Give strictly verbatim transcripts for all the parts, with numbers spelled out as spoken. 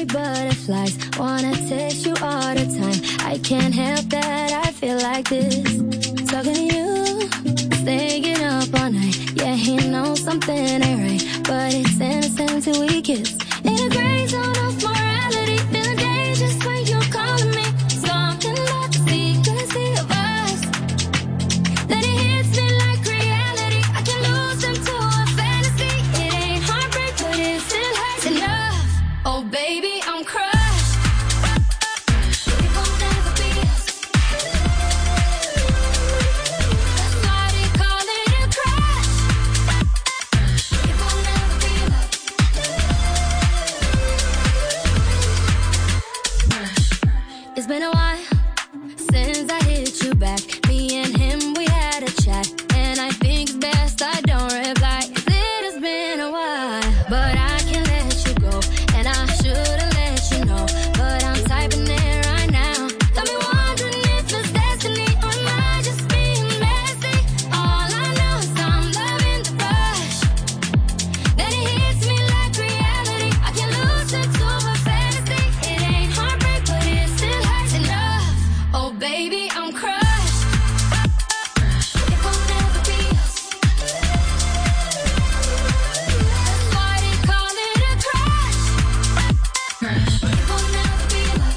me butterflies. Wanna taste you all the time. I can't help that I feel like this. Talking to you, staying up all night. Yeah, he knows something ain't right, but it's innocent till we kiss. In a gray zone of morality, feeling dangerous when you're calling me. Something about the secrecy of us. Then it hits me like reality. I can lose into a fantasy. It ain't heartbreak, but it still hurts enough. Oh baby, I'm crushed. It won't never be us. That's why they call it a crush. It won't never be love. It's been a while since I hit you back. Me and him, we had a chat, and I think it's best I don't reply. 'Cause it has been a while, but I can't let you go, and I should've let you know, but I'm typing it right now. Got me wondering if it's destiny, or am I just being messy? All I know is I'm loving the rush. Then it hits me like reality. I can lose it to a fantasy. It ain't heartbreak, but it still hurts enough. Oh baby, I'm crushed. It won't never be us. That's why they call it a crush. It won't never be love.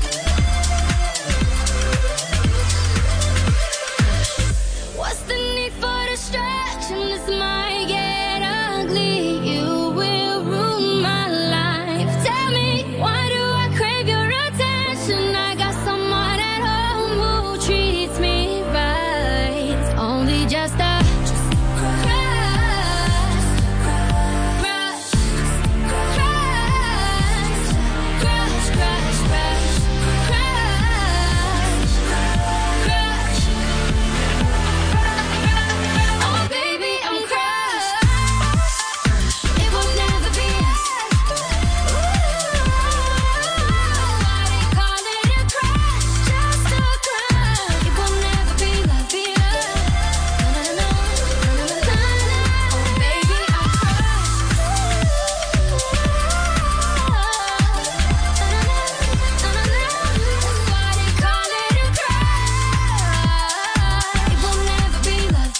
What's the need for distraction? This might get ugly. You will ruin my life. Tell me, why do I crave your attention? I got someone at home who treats me right. It's only just a crush, crush, crush, crush, crush, crush, crush, crush. Oh baby, I'm crushed. It will never be us. Why they call it a crush? Just a crush. It will never be love, be love. No, no, no, no, no, no, no. Oh baby, I'm crushed. That's why they call it a crush. It will never be love.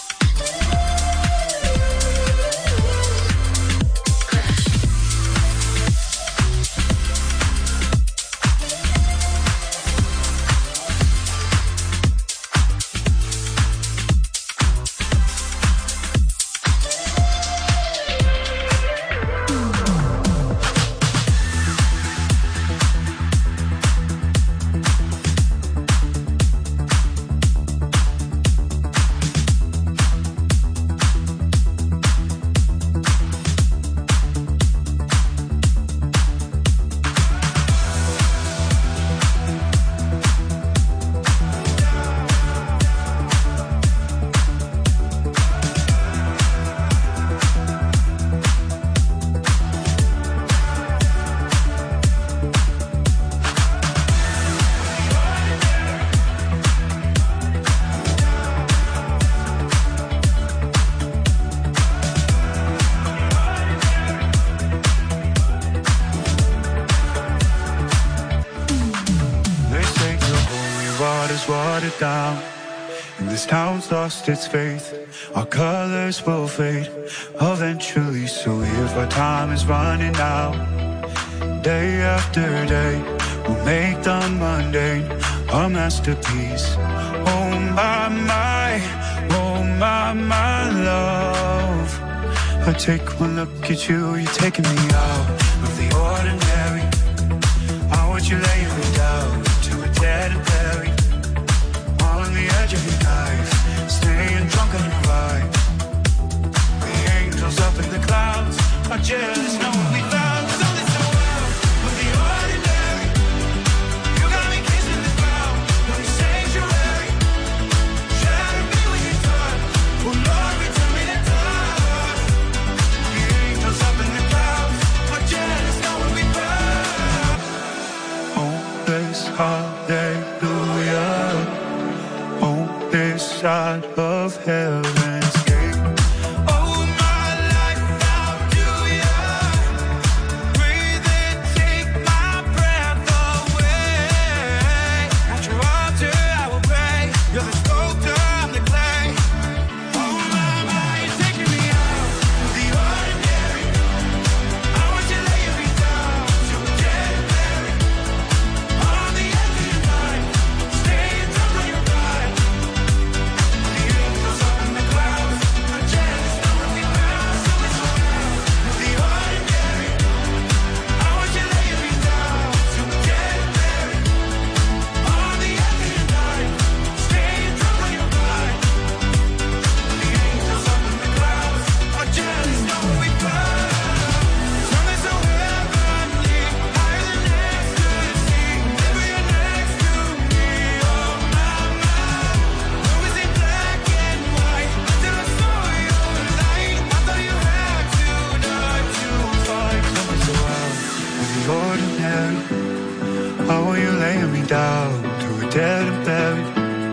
They say the holy water's watered down, and this town's lost its faith. Our colors will fade eventually, so if our time is running out, day after day, we'll make the mundane a masterpiece. Oh my, my, oh my, my love. I take one look at you, you're taking me out of the ordinary. I want you laying me down to a dead and buried, on the edge of your knife, staying drunk on your ride. The angels up in the clouds are jealous, know what we found. So this so well of the ordinary. You got me kissing the ground, no sanctuary. Trying to be with you, done. Oh Lord, return me the time. The angels up in the clouds are jealous, know what we found. Oh, this hallelujah. Oh, this side of heaven's gate. Oh, my life, how do ya? Breathe and take my dead and buried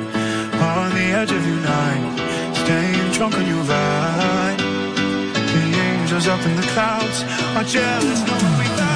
on the edge of your night, staying drunk on your ride. The angels up in the clouds are jealous, knowing we found.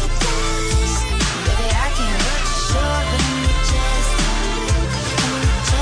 Just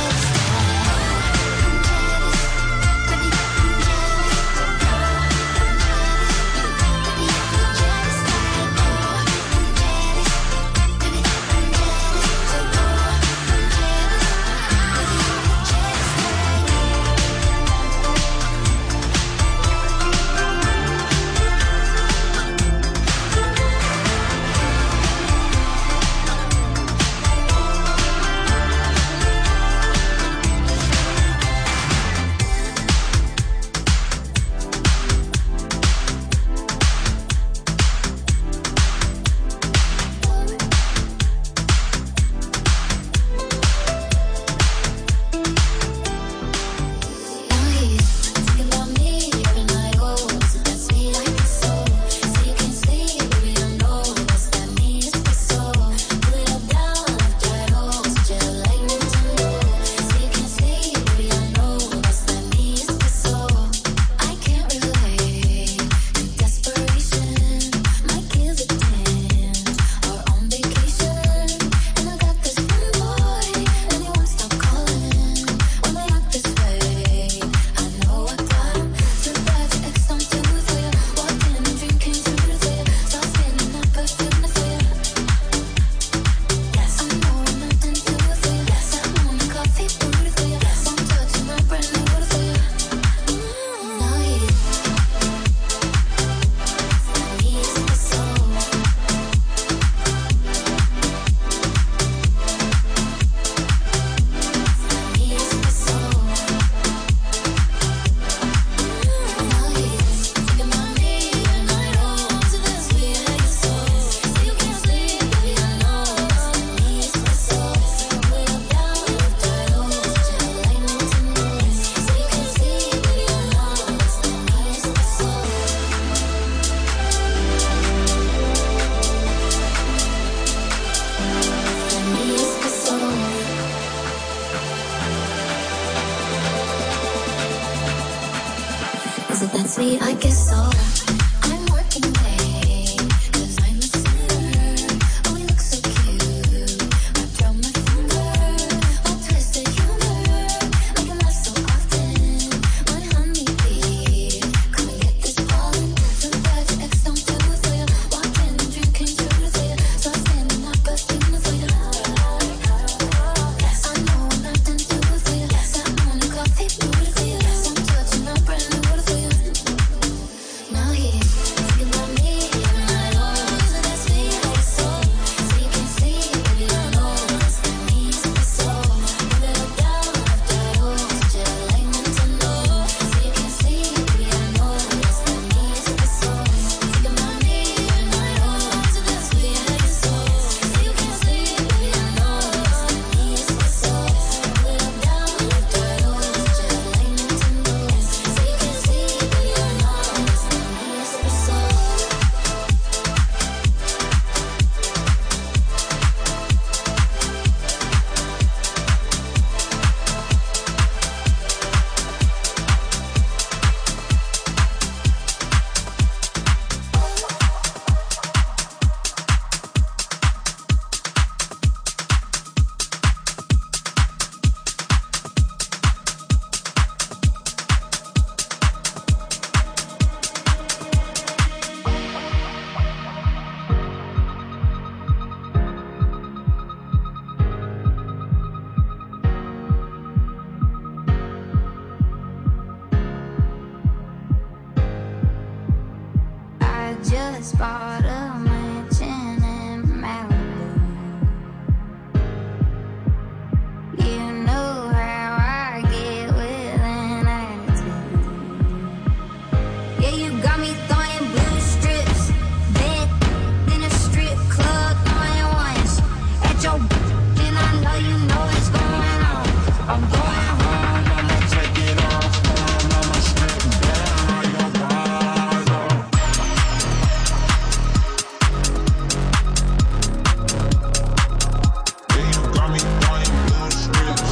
just bought a mansion in Malibu. You know how I get with an attitude. Yeah, you got me throwing blue strips, bed in a strip club, throwing ones at your and I know you know what's going on. I'm going home, I'ma take it off, I'ma strip down your bottle. Yeah, you got me throwing blue strips.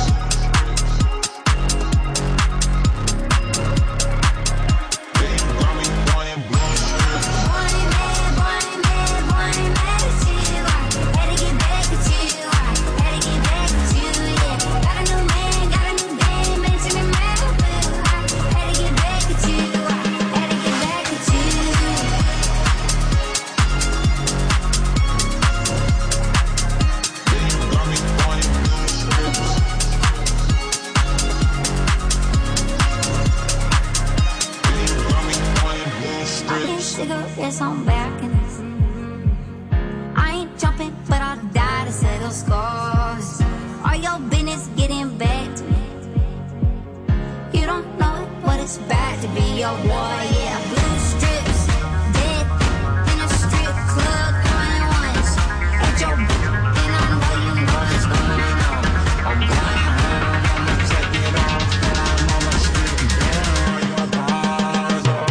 Yeah, you got me throwing blue strips. Boy, man, boy, man, boy, man, shit, I had to get back at you, I had to get back at you, yeah. Got a new man, got a new game, mention me Malibu. I had to get back at you, I had to get back at you. Yeah, you got me throwing blue strips. Yeah, you got me throwing blue strips. Cigarettes on balconies. I ain't jumping, but I'll die to settle scores. All your business getting back to me. You don't know what it's bad to be your war, yeah. Blue strips, dead in a strip club, throwing ones at your and I know you know what's going on. I'm going home, I'ma take it off, I'ma strip down your bottle.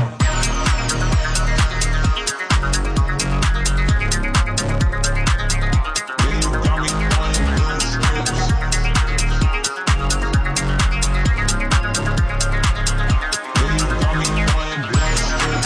Yeah, you got me throwing blue strips. Yeah, you got me throwing blue strips.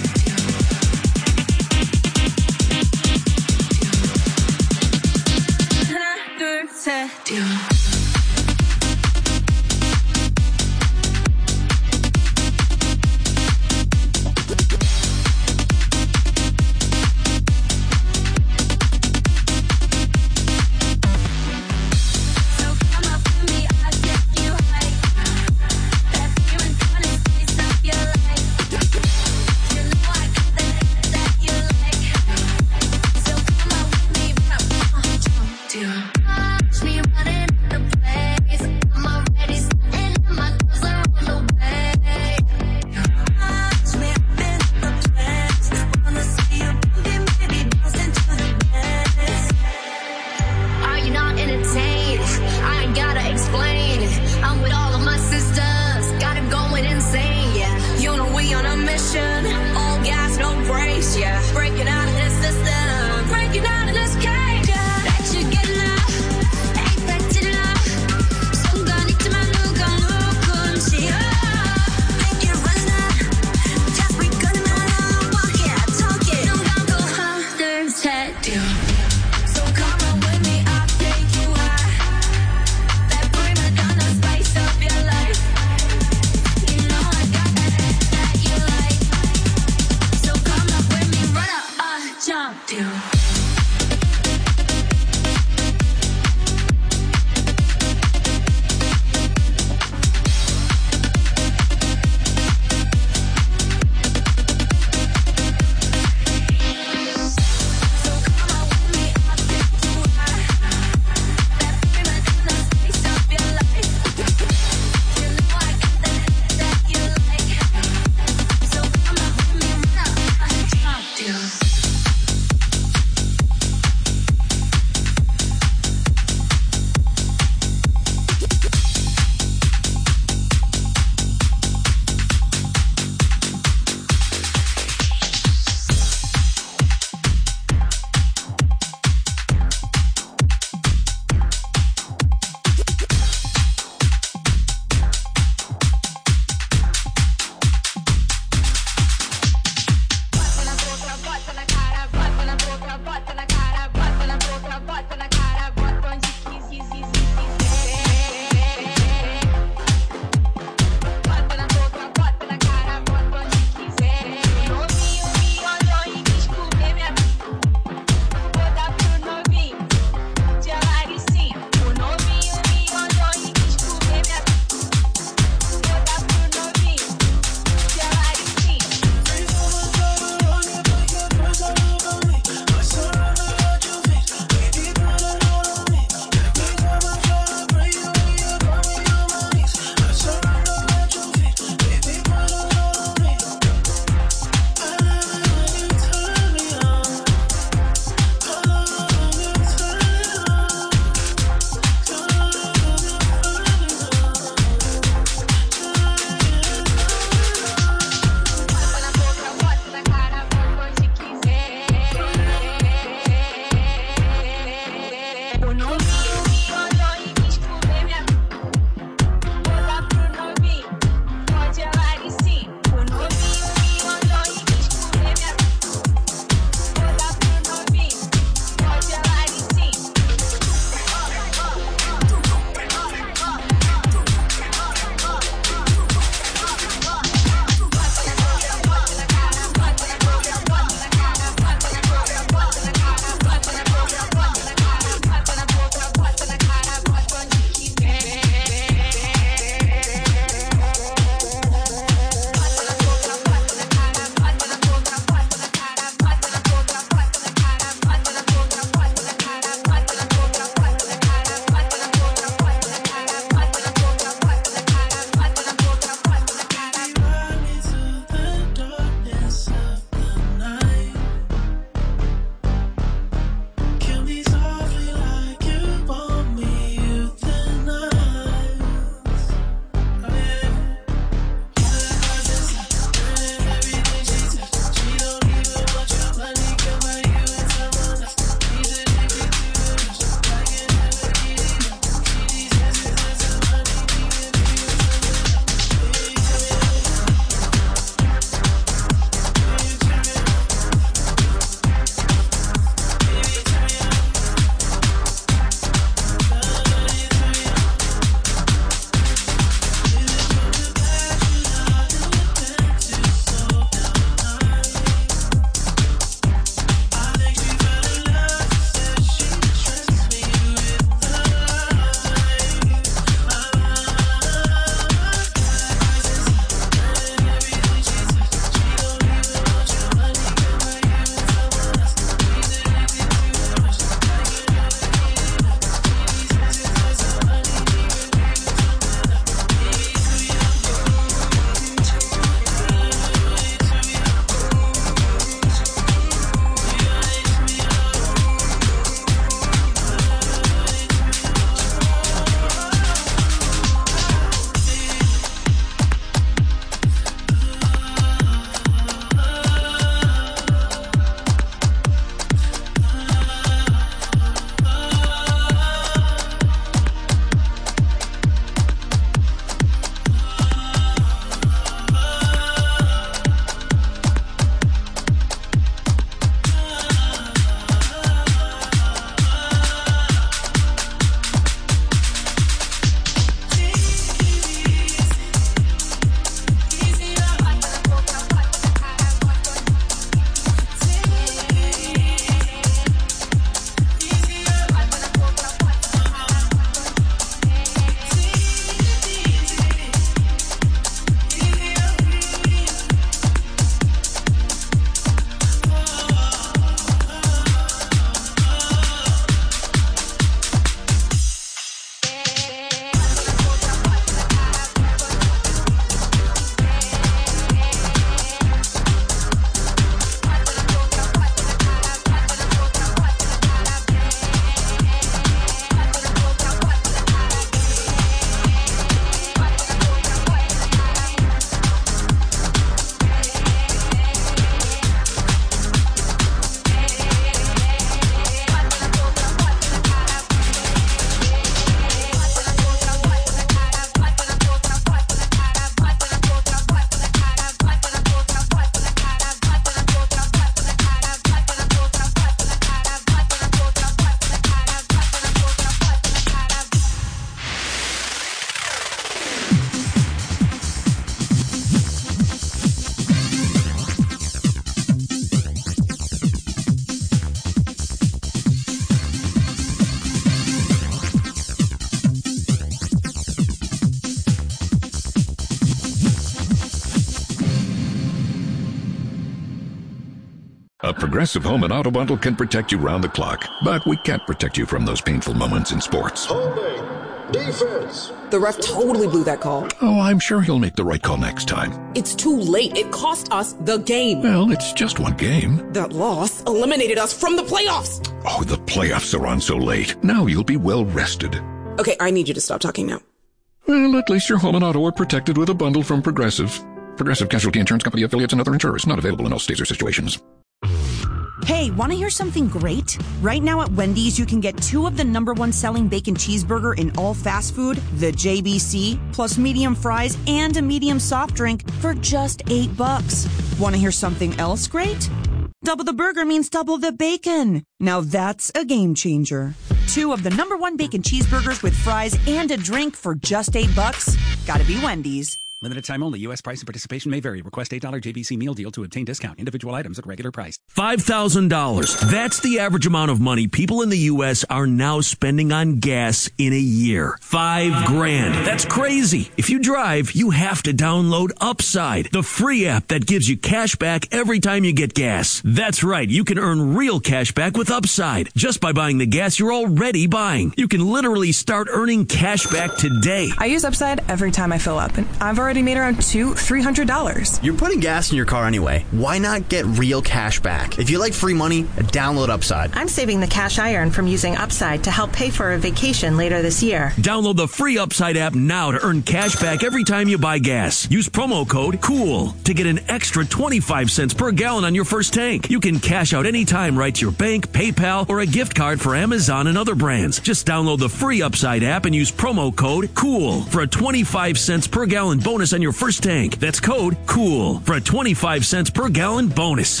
A Progressive Home and Auto Bundle can protect you round the clock, but we can't protect you from those painful moments in sports. Holding. Defense. The ref totally blew that call. Oh, I'm sure he'll make the right call next time. It's too late. It cost us the game. Well, it's just one game. That loss eliminated us from the playoffs. Oh, the playoffs are on so late. Now you'll be well rested. Okay, I need you to stop talking now. Well, at least your home and auto are protected with a bundle from Progressive. Progressive Casualty Insurance Company affiliates and other insurers. Not available in all states or situations. Hey, want to hear something great? Right now at Wendy's, you can get two of the number one selling bacon cheeseburger in all fast food, the J B C, plus medium fries and a medium soft drink for just eight bucks. Want to hear something else great? Double the burger means double the bacon. Now that's a game changer. Two of the number one bacon cheeseburgers with fries and a drink for just eight bucks. Gotta be Wendy's. Limited time only. U S price and participation may vary. Request eight dollars J B C meal deal to obtain discount. Individual items at regular price. five thousand dollars. That's the average amount of money people in the U S are now spending on gas in a year. Five grand. That's crazy. If you drive, you have to download Upside, the free app that gives you cash back every time you get gas. That's right. You can earn real cash back with Upside just by buying the gas you're already buying. You can literally start earning cash back today. I use Upside every time I fill up, and I've already already made around two, three hundred dollars. You're putting gas in your car anyway. Why not get real cash back? If you like free money, download Upside. I'm saving the cash I earn from using Upside to help pay for a vacation later this year. Download the free Upside app now to earn cash back every time you buy gas. Use promo code COOL to get an extra twenty-five cents per gallon on your first tank. You can cash out anytime right to your bank, PayPal, or a gift card for Amazon and other brands. Just download the free Upside app and use promo code COOL for a twenty-five cents per gallon bonus on your first tank. That's code COOL for a twenty-five cents per gallon bonus.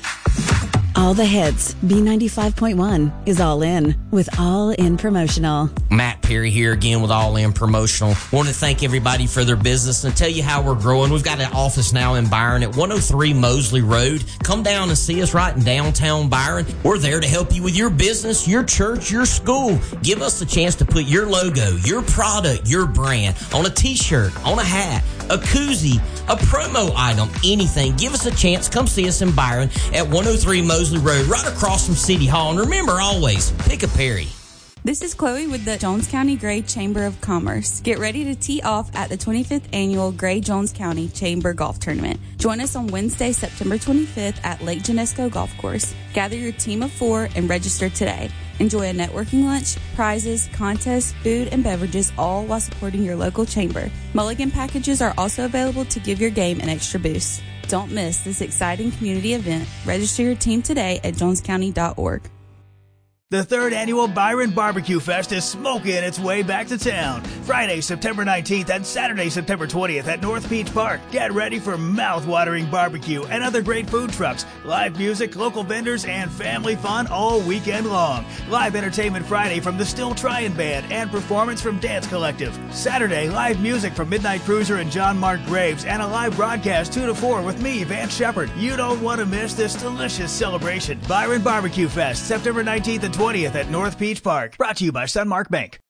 All the hits. B ninety-five point one is All In with All In Promotional. Matt Perry here again with All In Promotional. Want to thank everybody for their business and tell you how we're growing. We've got an office now in Byron at one oh three Mosley Road. Come down and see us right in downtown Byron. We're there to help you with your business, your church, your school. Give us the chance to put your logo, your product, your brand on a t-shirt, on a hat, a koozie, a promo item, anything. Give us a chance. Come see us in Byron at one oh three Mosley Road, right across from City Hall. And remember, always, pick a Perry. This is Chloe with the Jones County Gray Chamber of Commerce. Get ready to tee off at the twenty-fifth Annual Gray Jones County Chamber Golf Tournament. Join us on Wednesday, September twenty-fifth at Lake Genesco Golf Course. Gather your team of four and register today. Enjoy a networking lunch, prizes, contests, food, and beverages, all while supporting your local chamber. Mulligan packages are also available to give your game an extra boost. Don't miss this exciting community event. Register your team today at jones county dot org. The third annual Byron Barbecue Fest is smoking its way back to town. Friday, September nineteenth and Saturday, September twentieth at North Beach Park. Get ready for mouth-watering barbecue and other great food trucks, live music, local vendors, and family fun all weekend long. Live entertainment Friday from the Still Tryin' Band and performance from Dance Collective. Saturday, live music from Midnight Cruiser and John Mark Graves and a live broadcast two to four with me, Vance Shepard. You don't want to miss this delicious celebration. Byron Barbecue Fest, September nineteenth and twentieth at North Beach Park. Brought to you by Sunmark Bank.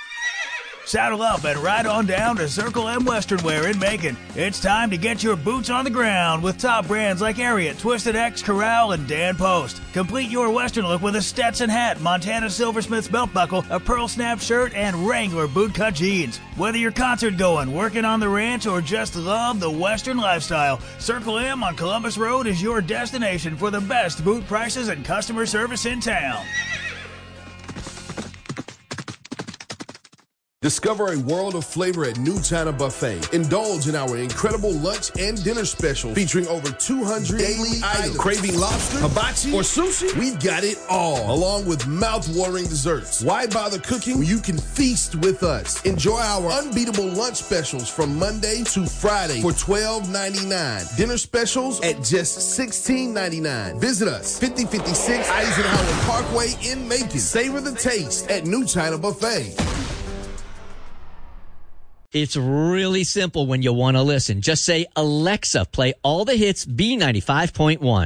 Saddle up and ride on down to Circle M Western Wear in Macon. It's time to get your boots on the ground with top brands like Ariat, Twisted X, Corral, and Dan Post. Complete your Western look with a Stetson hat, Montana Silversmith's belt buckle, a pearl snap shirt, and Wrangler bootcut jeans. Whether you're concert going, working on the ranch, or just love the Western lifestyle, Circle M on Columbus Road is your destination for the best boot prices and customer service in town. Discover a world of flavor at New China Buffet. Indulge in our incredible lunch and dinner special featuring over two hundred daily items. Craving lobster, hibachi, or sushi? We've got it all, along with mouth-watering desserts. Why bother cooking when you can feast with us? Enjoy our unbeatable lunch specials from Monday to Friday for twelve ninety-nine. Dinner specials at just sixteen ninety-nine. Visit us, fifty fifty-six Eisenhower Parkway in Macon. Savor the taste at New China Buffet. It's really simple when you want to listen. Just say, Alexa, play all the hits B ninety-five point one.